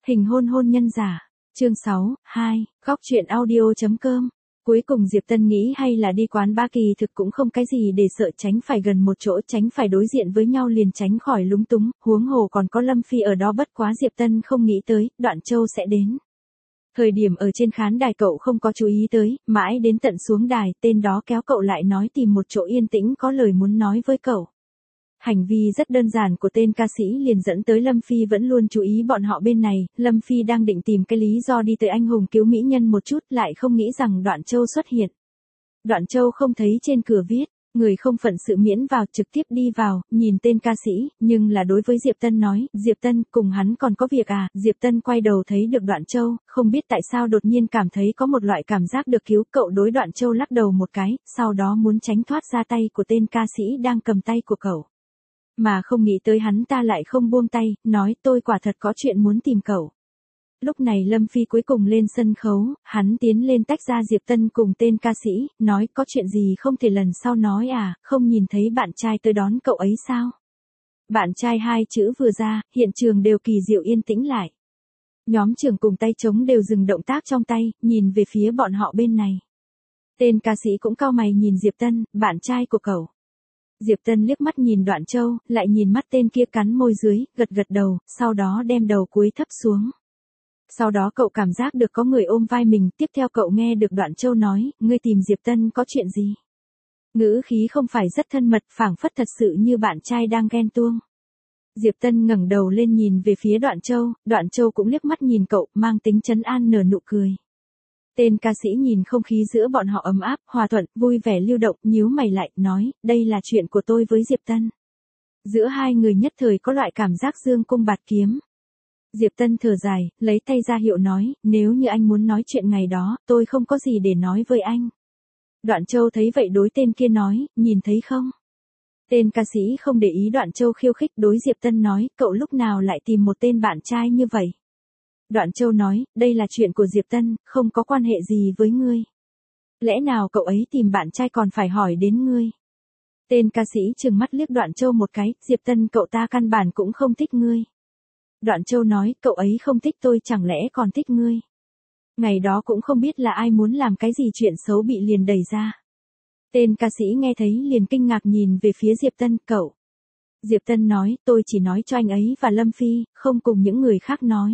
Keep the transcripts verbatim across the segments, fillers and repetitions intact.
Hình hôn hôn nhân giả. Chương sáu, hai, góc truyện audio.com. Cuối cùng Diệp Tân nghĩ hay là đi quán ba, kỳ thực cũng không cái gì để sợ, tránh phải gần một chỗ, tránh phải đối diện với nhau liền tránh khỏi lúng túng, huống hồ còn có Lâm Phi ở đó. Bất quá Diệp Tân không nghĩ tới, Đoạn Châu sẽ đến. Thời điểm ở trên khán đài cậu không có chú ý tới, mãi đến tận xuống đài, tên đó kéo cậu lại nói tìm một chỗ yên tĩnh có lời muốn nói với cậu. Hành vi rất đơn giản của tên ca sĩ liền dẫn tới Lâm Phi vẫn luôn chú ý bọn họ bên này. Lâm Phi đang định tìm cái lý do đi tới anh hùng cứu mỹ nhân một chút, lại không nghĩ rằng Đoạn Châu xuất hiện. Đoạn Châu không thấy trên cửa viết, người không phận sự miễn vào, trực tiếp đi vào, nhìn tên ca sĩ, nhưng là đối với Diệp Tân nói, Diệp Tân, cùng hắn còn có việc à. Diệp Tân quay đầu thấy được Đoạn Châu, không biết tại sao đột nhiên cảm thấy có một loại cảm giác được cứu. Cậu đối Đoạn Châu lắc đầu một cái, sau đó muốn tránh thoát ra tay của tên ca sĩ đang cầm tay của cậu. Mà không nghĩ tới hắn ta lại không buông tay, nói tôi quả thật có chuyện muốn tìm cậu. Lúc này Lâm Phi cuối cùng lên sân khấu, hắn tiến lên tách ra Diệp Tân cùng tên ca sĩ, nói có chuyện gì không thể lần sau nói à, không nhìn thấy bạn trai tới đón cậu ấy sao? Bạn trai hai chữ vừa ra, hiện trường đều kỳ diệu yên tĩnh lại. Nhóm trưởng cùng tay trống đều dừng động tác trong tay, nhìn về phía bọn họ bên này. Tên ca sĩ cũng cau mày nhìn Diệp Tân, bạn trai của cậu. Diệp Tân liếc mắt nhìn Đoạn Châu, lại nhìn mắt tên kia cắn môi dưới, gật gật đầu, sau đó đem đầu cúi thấp xuống. Sau đó cậu cảm giác được có người ôm vai mình, tiếp theo cậu nghe được Đoạn Châu nói, ngươi tìm Diệp Tân có chuyện gì? Ngữ khí không phải rất thân mật, phảng phất thật sự như bạn trai đang ghen tuông. Diệp Tân ngẩng đầu lên nhìn về phía Đoạn Châu, Đoạn Châu cũng liếc mắt nhìn cậu, mang tính trấn an nở nụ cười. Tên ca sĩ nhìn không khí giữa bọn họ ấm áp, hòa thuận, vui vẻ lưu động, nhíu mày lại, nói, đây là chuyện của tôi với Diệp Tân. Giữa hai người nhất thời có loại cảm giác dương cung bạt kiếm. Diệp Tân thở dài, lấy tay ra hiệu nói, nếu như anh muốn nói chuyện ngày đó, tôi không có gì để nói với anh. Đoạn Châu thấy vậy đối tên kia nói, nhìn thấy không? Tên ca sĩ không để ý Đoạn Châu khiêu khích, đối Diệp Tân nói, cậu lúc nào lại tìm một tên bạn trai như vậy? Đoạn Châu nói, đây là chuyện của Diệp Tân, không có quan hệ gì với ngươi. Lẽ nào cậu ấy tìm bạn trai còn phải hỏi đến ngươi? Tên ca sĩ trừng mắt liếc Đoạn Châu một cái, Diệp Tân cậu ta căn bản cũng không thích ngươi. Đoạn Châu nói, cậu ấy không thích tôi chẳng lẽ còn thích ngươi? Ngày đó cũng không biết là ai muốn làm cái gì chuyện xấu bị liền đẩy ra. Tên ca sĩ nghe thấy liền kinh ngạc nhìn về phía Diệp Tân, cậu. Diệp Tân nói, tôi chỉ nói cho anh ấy và Lâm Phi, không cùng những người khác nói.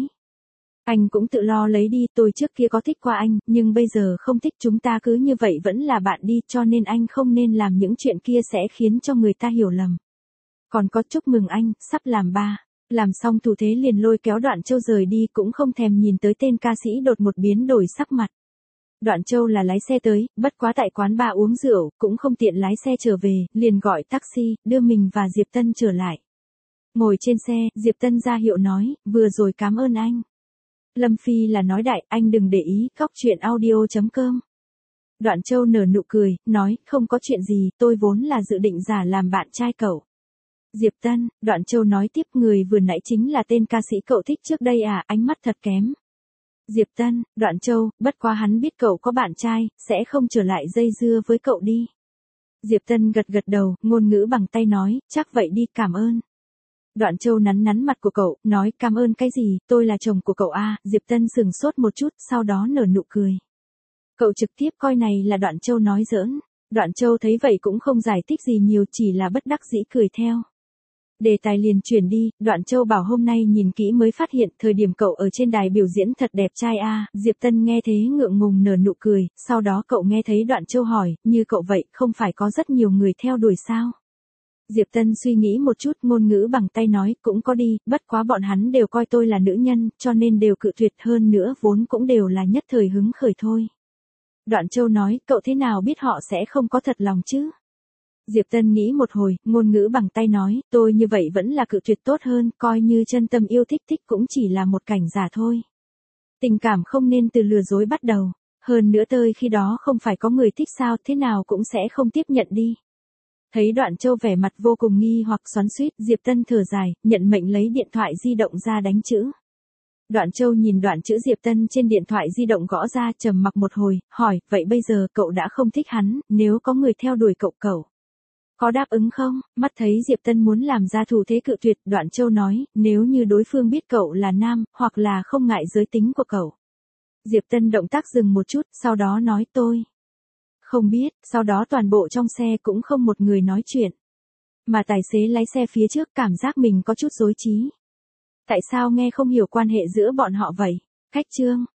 Anh cũng tự lo lấy đi, tôi trước kia có thích qua anh, nhưng bây giờ không thích, chúng ta cứ như vậy vẫn là bạn đi, cho nên anh không nên làm những chuyện kia sẽ khiến cho người ta hiểu lầm. Còn có chúc mừng anh, sắp làm ba. Làm xong thủ thế liền lôi kéo Đoạn Châu rời đi, cũng không thèm nhìn tới tên ca sĩ đột một biến đổi sắc mặt. Đoạn Châu là lái xe tới, bất quá tại quán bar uống rượu, cũng không tiện lái xe trở về, liền gọi taxi, đưa mình và Diệp Tân trở lại. Ngồi trên xe, Diệp Tân ra hiệu nói, vừa rồi cảm ơn anh. Lâm Phi là nói đại, anh đừng để ý, góc truyện audio.com. Đoạn Châu nở nụ cười, nói, không có chuyện gì, tôi vốn là dự định giả làm bạn trai cậu. Diệp Tân, Đoạn Châu nói tiếp, người vừa nãy chính là tên ca sĩ cậu thích trước đây à, ánh mắt thật kém. Diệp Tân, Đoạn Châu, bất quá hắn biết cậu có bạn trai, sẽ không trở lại dây dưa với cậu đi. Diệp Tân gật gật đầu, ngôn ngữ bằng tay nói, chắc vậy đi, cảm ơn. Đoạn Châu nắn nắn mặt của cậu, nói cảm ơn cái gì, tôi là chồng của cậu à. Diệp Tân sừng sốt một chút, sau đó nở nụ cười. Cậu trực tiếp coi này là Đoạn Châu nói giỡn. Đoạn Châu thấy vậy cũng không giải thích gì nhiều, chỉ là bất đắc dĩ cười theo. Đề tài liền chuyển đi, Đoạn Châu bảo hôm nay nhìn kỹ mới phát hiện, thời điểm cậu ở trên đài biểu diễn thật đẹp trai a. Diệp Tân nghe thế ngượng ngùng nở nụ cười, sau đó cậu nghe thấy Đoạn Châu hỏi, như cậu vậy, không phải có rất nhiều người theo đuổi sao? Diệp Tân suy nghĩ một chút, ngôn ngữ bằng tay nói, cũng có đi, bất quá bọn hắn đều coi tôi là nữ nhân, cho nên đều cự tuyệt, hơn nữa vốn cũng đều là nhất thời hứng khởi thôi. Đoạn Châu nói, cậu thế nào biết họ sẽ không có thật lòng chứ? Diệp Tân nghĩ một hồi, ngôn ngữ bằng tay nói, tôi như vậy vẫn là cự tuyệt tốt hơn, coi như chân tâm yêu thích thích cũng chỉ là một cảnh giả thôi. Tình cảm không nên từ lừa dối bắt đầu, hơn nữa tới khi đó không phải có người thích sao, thế nào cũng sẽ không tiếp nhận đi. Thấy Đoạn Châu vẻ mặt vô cùng nghi hoặc xoắn xuýt, Diệp Tân thở dài, nhận mệnh lấy điện thoại di động ra đánh chữ. Đoạn Châu nhìn đoạn chữ Diệp Tân trên điện thoại di động gõ ra, trầm mặc một hồi, hỏi, vậy bây giờ cậu đã không thích hắn, nếu có người theo đuổi cậu cậu Có đáp ứng không? Mắt thấy Diệp Tân muốn làm ra thủ thế cự tuyệt, Đoạn Châu nói, nếu như đối phương biết cậu là nam, hoặc là không ngại giới tính của cậu. Diệp Tân động tác dừng một chút, sau đó nói tôi. Không biết, sau đó toàn bộ trong xe cũng không một người nói chuyện. Mà tài xế lái xe phía trước cảm giác mình có chút rối trí. Tại sao nghe không hiểu quan hệ giữa bọn họ vậy? Khách Trương,